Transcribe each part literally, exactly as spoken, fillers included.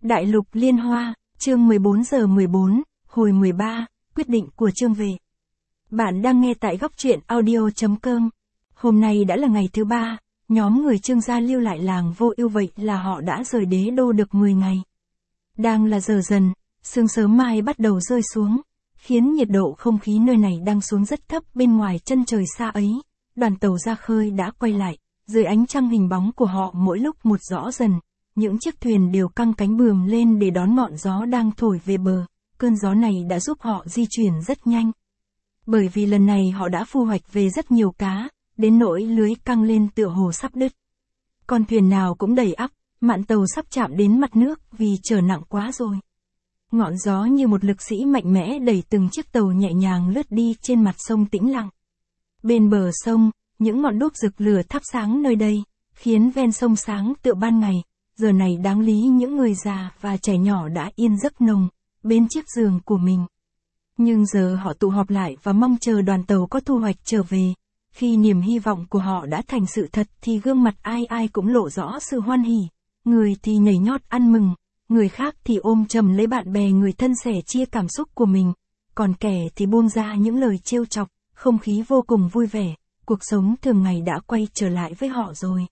Đại lục liên hoa, chương mười bốn giờ mười bốn, hồi mười ba, quyết định của Trương Vệ. Bạn đang nghe tại góc truyện audio chấm com. Hôm nay đã là ngày thứ ba, nhóm người Trương gia lưu lại làng Vô Ưu, vậy là họ đã rời đế đô được mười ngày. Đang là giờ dần, sương sớm mai bắt đầu rơi xuống, khiến nhiệt độ không khí nơi này đang xuống rất thấp. Bên ngoài chân trời xa ấy, đoàn tàu ra khơi đã quay lại, dưới ánh trăng hình bóng của họ mỗi lúc một rõ dần. Những chiếc thuyền đều căng cánh bườm lên để đón ngọn gió đang thổi về bờ. Cơn gió này đã giúp họ di chuyển rất nhanh. Bởi vì lần này họ đã thu hoạch về rất nhiều cá, đến nỗi lưới căng lên tựa hồ sắp đứt. Con thuyền nào cũng đầy ắp, mạn tàu sắp chạm đến mặt nước vì chở nặng quá rồi. Ngọn gió như một lực sĩ mạnh mẽ đẩy từng chiếc tàu nhẹ nhàng lướt đi trên mặt sông tĩnh lặng. Bên bờ sông, những ngọn đuốc rực lửa thắp sáng nơi đây, khiến ven sông sáng tựa ban ngày. Giờ này đáng lý những người già và trẻ nhỏ đã yên giấc nồng, bên chiếc giường của mình. Nhưng giờ họ tụ họp lại và mong chờ đoàn tàu có thu hoạch trở về. Khi niềm hy vọng của họ đã thành sự thật thì gương mặt ai ai cũng lộ rõ sự hoan hỉ. Người thì nhảy nhót ăn mừng, người khác thì ôm chầm lấy bạn bè người thân sẻ chia cảm xúc của mình. Còn kẻ thì buông ra những lời trêu chọc, không khí vô cùng vui vẻ, cuộc sống thường ngày đã quay trở lại với họ rồi.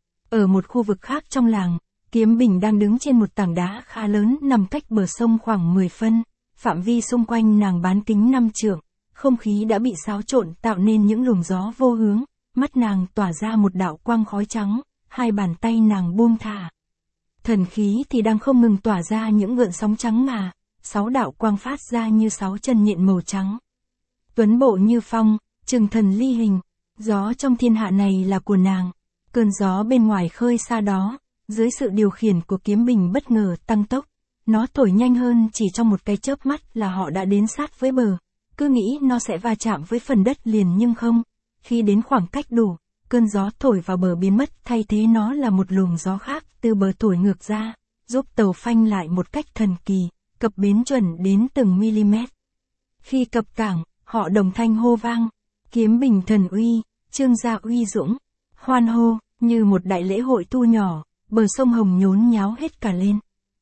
Ở một khu vực khác trong làng, Kiếm Bình đang đứng trên một tảng đá khá lớn nằm cách bờ sông khoảng mười phân, phạm vi xung quanh nàng bán kính năm trượng, không khí đã bị xáo trộn tạo nên những luồng gió vô hướng, mắt nàng tỏa ra một đạo quang khói trắng, hai bàn tay nàng buông thả. Thần khí thì đang không ngừng tỏa ra những gợn sóng trắng ngà, sáu đạo quang phát ra như sáu chân nhện màu trắng. Tuấn bộ như phong, trừng thần ly hình, gió trong thiên hạ này là của nàng, cơn gió bên ngoài khơi xa đó. Dưới sự điều khiển của Kiếm Bình bất ngờ tăng tốc, nó thổi nhanh hơn, chỉ trong một cái chớp mắt là họ đã đến sát với bờ. Cứ nghĩ nó sẽ va chạm với phần đất liền nhưng không. Khi đến khoảng cách đủ, cơn gió thổi vào bờ biến mất, thay thế nó là một luồng gió khác từ bờ thổi ngược ra, giúp tàu phanh lại một cách thần kỳ, cập bến chuẩn đến từng mm. Khi cập cảng, họ đồng thanh hô vang, Kiếm Bình thần uy, Trương gia uy dũng, hoan hô, như một đại lễ hội thu nhỏ. Bờ sông Hồng nhốn nháo hết cả lên.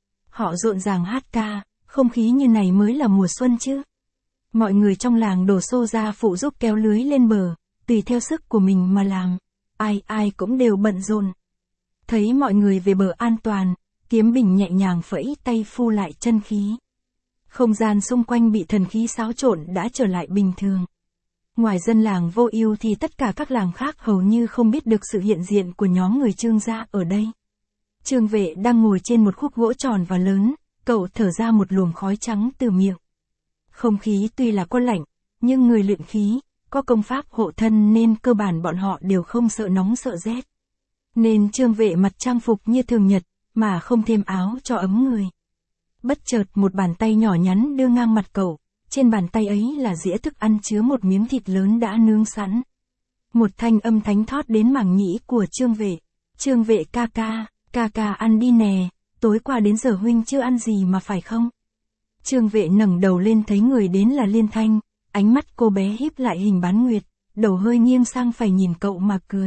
Họ rộn ràng hát ca, không khí như này mới là mùa xuân chứ. Mọi người trong làng đổ xô ra phụ giúp kéo lưới lên bờ, tùy theo sức của mình mà làm. Ai ai cũng đều bận rộn. Thấy mọi người về bờ an toàn, Kiếm Bình nhẹ nhàng phẩy tay phu lại chân khí. Không gian xung quanh bị thần khí xáo trộn đã trở lại bình thường. Ngoài dân làng Vô Ưu thì tất cả các làng khác hầu như không biết được sự hiện diện của nhóm người Trương gia ở đây. Trương Vệ đang ngồi trên một khúc gỗ tròn và lớn, cậu thở ra một luồng khói trắng từ miệng. Không khí tuy là có lạnh, nhưng người luyện khí, có công pháp hộ thân nên cơ bản bọn họ đều không sợ nóng sợ rét. Nên Trương Vệ mặc trang phục như thường nhật, mà không thêm áo cho ấm người. Bất chợt một bàn tay nhỏ nhắn đưa ngang mặt cậu, trên bàn tay ấy là dĩa thức ăn chứa một miếng thịt lớn đã nướng sẵn. Một thanh âm thánh thót đến màng nhĩ của Trương Vệ. Trương Vệ ca ca. Ca ca ăn đi nè, tối qua đến giờ huynh chưa ăn gì mà phải không? Trương Vệ ngẩng đầu lên thấy người đến là Liên Thanh, ánh mắt cô bé híp lại hình bán nguyệt, đầu hơi nghiêng sang phải nhìn cậu mà cười.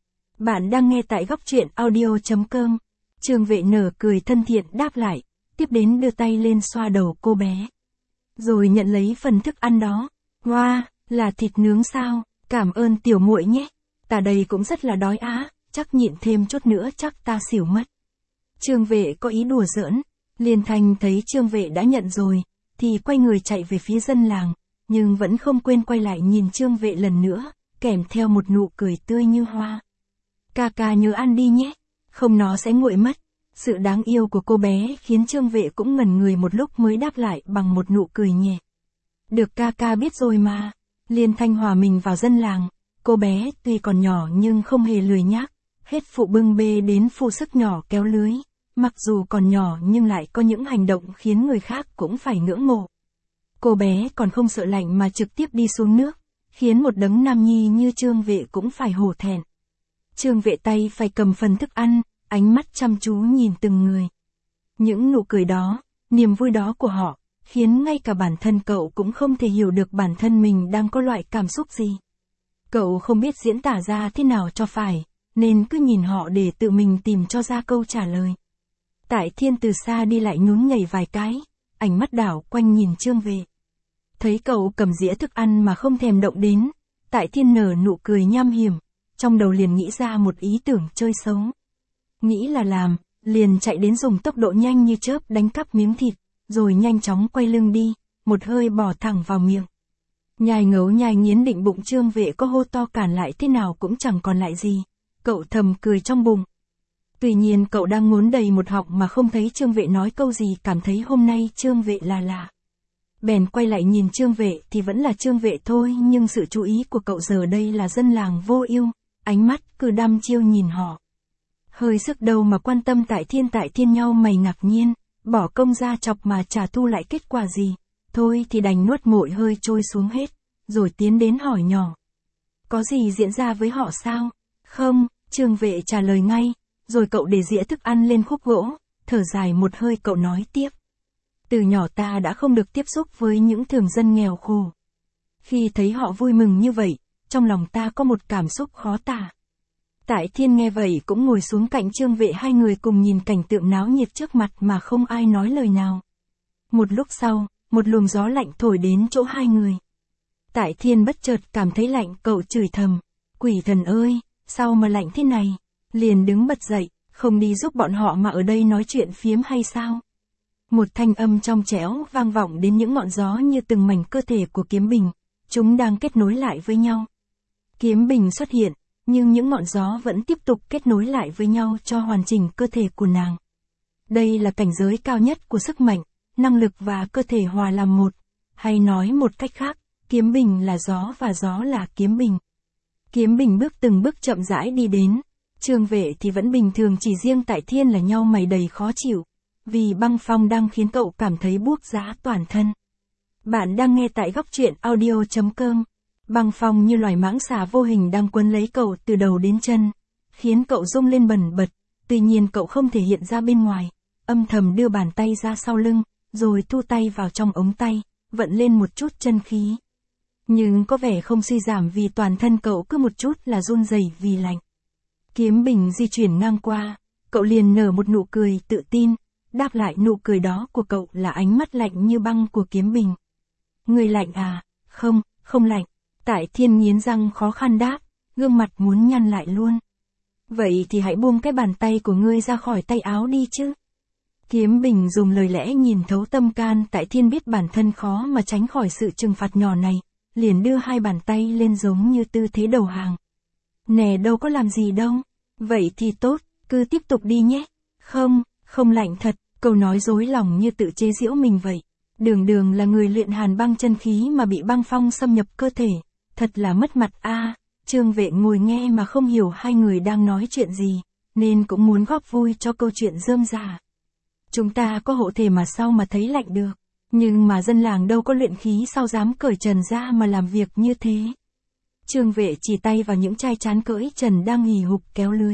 Bạn đang nghe tại góc truyện audio chấm com. Trương Vệ nở cười thân thiện đáp lại, tiếp đến đưa tay lên xoa đầu cô bé. Rồi nhận lấy phần thức ăn đó. Wow, là thịt nướng sao? Cảm ơn tiểu muội nhé. Ta đây cũng rất là đói á. Chắc nhịn thêm chút nữa chắc ta xỉu mất. Trương Vệ có ý đùa giỡn. Liên Thanh thấy Trương Vệ đã nhận rồi, thì quay người chạy về phía dân làng, nhưng vẫn không quên quay lại nhìn Trương Vệ lần nữa, kèm theo một nụ cười tươi như hoa. Ca ca nhớ ăn đi nhé, không nó sẽ nguội mất. Sự đáng yêu của cô bé khiến Trương Vệ cũng ngẩn người một lúc mới đáp lại bằng một nụ cười nhẹ. Được ca ca biết rồi mà. Liên Thanh hòa mình vào dân làng, cô bé tuy còn nhỏ nhưng không hề lười nhác. Hết phụ bưng bê đến phụ sức nhỏ kéo lưới, mặc dù còn nhỏ nhưng lại có những hành động khiến người khác cũng phải ngưỡng mộ. Cô bé còn không sợ lạnh mà trực tiếp đi xuống nước, khiến một đấng nam nhi như Trương Vệ cũng phải hổ thẹn. Trương Vệ tay phải cầm phần thức ăn, ánh mắt chăm chú nhìn từng người. Những nụ cười đó, niềm vui đó của họ, khiến ngay cả bản thân cậu cũng không thể hiểu được bản thân mình đang có loại cảm xúc gì. Cậu không biết diễn tả ra thế nào cho phải, nên cứ nhìn họ để tự mình tìm cho ra câu trả lời. Tại Thiên từ xa đi lại nhún nhảy vài cái, ánh mắt đảo quanh nhìn Trương Vệ. Thấy cậu cầm dĩa thức ăn mà không thèm động đến, Tại Thiên nở nụ cười nham hiểm, trong đầu liền nghĩ ra một ý tưởng chơi xấu. Nghĩ là làm, liền chạy đến dùng tốc độ nhanh như chớp đánh cắp miếng thịt, rồi nhanh chóng quay lưng đi, một hơi bỏ thẳng vào miệng. Nhai ngấu nhai nghiến định bụng Trương Vệ có hô to cản lại thế nào cũng chẳng còn lại gì, cậu thầm cười trong bụng. Tuy nhiên cậu đang ngốn đầy một họng mà không thấy Trương Vệ nói câu gì, cảm thấy hôm nay Trương Vệ là lạ. Bèn quay lại nhìn Trương Vệ thì vẫn là Trương Vệ thôi, nhưng sự chú ý của cậu giờ đây là dân làng Vô Ưu, ánh mắt cứ đăm chiêu nhìn họ. Hơi sức đâu mà quan tâm Tại Thiên Tại Thiên nhau mày ngạc nhiên, bỏ công ra chọc mà trả thu lại kết quả gì, thôi thì đành nuốt ngụm hơi trôi xuống hết, rồi tiến đến hỏi nhỏ. Có gì diễn ra với họ sao? Không, Trương Vệ trả lời ngay, rồi cậu để dĩa thức ăn lên khúc gỗ, thở dài một hơi cậu nói tiếp. Từ nhỏ ta đã không được tiếp xúc với những thường dân nghèo khổ. Khi thấy họ vui mừng như vậy, trong lòng ta có một cảm xúc khó tả. Tại Thiên nghe vậy cũng ngồi xuống cạnh Trương Vệ, hai người cùng nhìn cảnh tượng náo nhiệt trước mặt mà không ai nói lời nào. Một lúc sau, một luồng gió lạnh thổi đến chỗ hai người. Tại Thiên bất chợt cảm thấy lạnh, cậu chửi thầm, quỷ thần ơi, sao mà lạnh thế này, liền đứng bật dậy, không đi giúp bọn họ mà ở đây nói chuyện phiếm hay sao? Một thanh âm trong trẻo vang vọng đến những ngọn gió như từng mảnh cơ thể của Kiếm Bình, chúng đang kết nối lại với nhau. Kiếm Bình xuất hiện, nhưng những ngọn gió vẫn tiếp tục kết nối lại với nhau cho hoàn chỉnh cơ thể của nàng. Đây là cảnh giới cao nhất của sức mạnh, năng lực và cơ thể hòa làm một, hay nói một cách khác, Kiếm Bình là gió và gió là Kiếm Bình. Kiếm Bình bước từng bước chậm rãi đi đến, Trương Vệ thì vẫn bình thường, chỉ riêng Tại Thiên là nhau mày đầy khó chịu, vì băng phong đang khiến cậu cảm thấy buốt giá toàn thân. Bạn đang nghe tại góc truyện audio chấm com. Băng phong như loài mãng xà vô hình đang quấn lấy cậu từ đầu đến chân, khiến cậu rung lên bần bật, tuy nhiên cậu không thể hiện ra bên ngoài, âm thầm đưa bàn tay ra sau lưng, rồi thu tay vào trong ống tay, vận lên một chút chân khí. Nhưng có vẻ không suy giảm vì toàn thân cậu cứ một chút là run rẩy vì lạnh. Kiếm Bình di chuyển ngang qua, cậu liền nở một nụ cười tự tin, đáp lại nụ cười đó của cậu là ánh mắt lạnh như băng của Kiếm Bình. Người lạnh à? Không, không lạnh. Tại Thiên nghiến răng khó khăn đáp, gương mặt muốn nhăn lại luôn. Vậy thì hãy buông cái bàn tay của ngươi ra khỏi tay áo đi chứ. Kiếm Bình dùng lời lẽ nhìn thấu tâm can. Tại Thiên biết bản thân khó mà tránh khỏi sự trừng phạt nhỏ này, liền đưa hai bàn tay lên giống như tư thế đầu hàng. Nè, đâu có làm gì đâu. Vậy thì tốt, cứ tiếp tục đi nhé. Không, không lạnh thật, câu nói dối lòng như tự chế giễu mình vậy. Đường đường là người luyện hàn băng chân khí mà bị băng phong xâm nhập cơ thể. Thật là mất mặt a. À, Trương Vệ ngồi nghe mà không hiểu hai người đang nói chuyện gì, nên cũng muốn góp vui cho câu chuyện rơm rà. Chúng ta có hộ thể mà sao mà thấy lạnh được, nhưng mà dân làng đâu có luyện khí sao dám cởi trần ra mà làm việc như thế. Trương Vệ chỉ tay vào những trai trán cởi trần đang hì hục kéo lưới.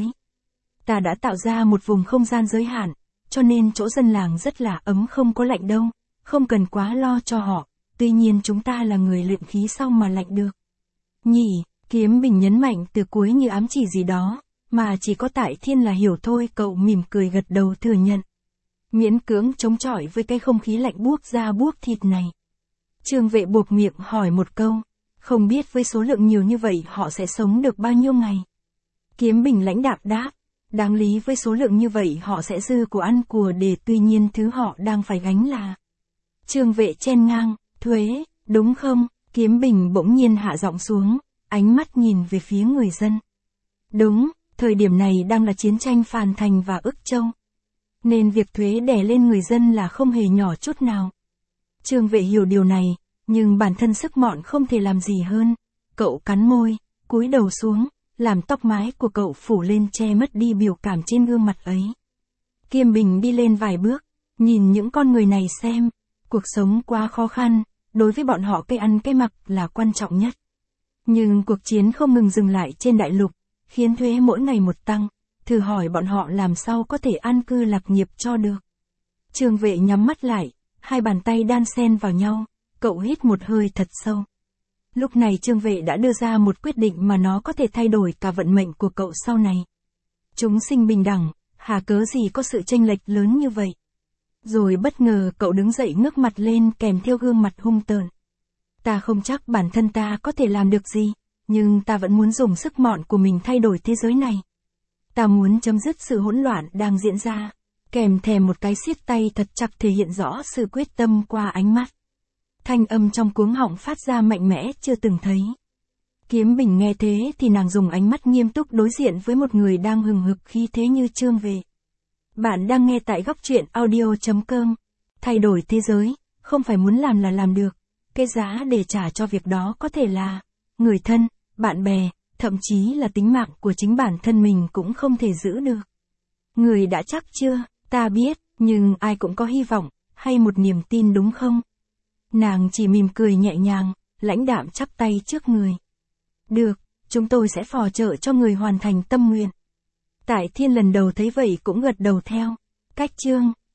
Ta đã tạo ra một vùng không gian giới hạn, cho nên chỗ dân làng rất là ấm, không có lạnh đâu, không cần quá lo cho họ, tuy nhiên chúng ta là người luyện khí sao mà lạnh được. Nhỉ, Kiếm Bình nhấn mạnh từ cuối như ám chỉ gì đó, mà chỉ có Tại Thiên là hiểu thôi, cậu mỉm cười gật đầu thừa nhận. Miễn cưỡng chống chọi với cái không khí lạnh buốt da buốt thịt này. Trương Vệ buộc miệng hỏi một câu, không biết với số lượng nhiều như vậy họ sẽ sống được bao nhiêu ngày. Kiếm Bình lãnh đạm đáp, đáng lý với số lượng như vậy họ sẽ dư của ăn của để, tuy nhiên thứ họ đang phải gánh là. Trương Vệ chen ngang, thuế, đúng không? Kiếm Bình bỗng nhiên hạ giọng xuống, ánh mắt nhìn về phía người dân. Đúng, thời điểm này đang là chiến tranh Phàn Thành và Ức Châu, nên việc thuế đè lên người dân là không hề nhỏ chút nào. Trương Vệ hiểu điều này, nhưng bản thân sức mọn không thể làm gì hơn. Cậu cắn môi, cúi đầu xuống, làm tóc mái của cậu phủ lên che mất đi biểu cảm trên gương mặt ấy. Kiếm Bình đi lên vài bước, nhìn những con người này xem, cuộc sống quá khó khăn, đối với bọn họ cái ăn cái mặc là quan trọng nhất. Nhưng cuộc chiến không ngừng dừng lại trên đại lục, khiến thuế mỗi ngày một tăng, thử hỏi bọn họ làm sao có thể an cư lạc nghiệp cho được. Trương Vệ nhắm mắt lại, hai bàn tay đan xen vào nhau, cậu hít một hơi thật sâu. Lúc này Trương Vệ đã đưa ra một quyết định mà nó có thể thay đổi cả vận mệnh của cậu sau này. Chúng sinh bình đẳng, Hà cớ gì có sự chênh lệch lớn như vậy? Rồi bất ngờ cậu đứng dậy ngước mặt lên kèm theo gương mặt hung tợn. Ta không chắc bản thân ta có thể làm được gì, nhưng ta vẫn muốn dùng sức mọn của mình thay đổi thế giới này. Ta muốn chấm dứt sự hỗn loạn đang diễn ra, kèm thèm một cái siết tay thật chặt thể hiện rõ sự quyết tâm qua ánh mắt. Thanh âm trong cuống họng phát ra mạnh mẽ chưa từng thấy. Kiếm Bình nghe thế thì nàng dùng ánh mắt nghiêm túc đối diện với một người đang hừng hực khí thế như Trương Về. Bạn đang nghe tại góc truyện audio chấm com. Thay đổi thế giới, không phải muốn làm là làm được. Cái giá để trả cho việc đó có thể là người thân, bạn bè, thậm chí là tính mạng của chính bản thân mình cũng không thể giữ được. Người đã chắc chưa? Ta biết, nhưng ai cũng có hy vọng, hay một niềm tin đúng không? Nàng chỉ mỉm cười nhẹ nhàng, lãnh đạm chắp tay trước người. Được, chúng tôi sẽ phò trợ cho người hoàn thành tâm nguyện. Tại Thiên lần đầu thấy vậy cũng gật đầu theo. Cách chương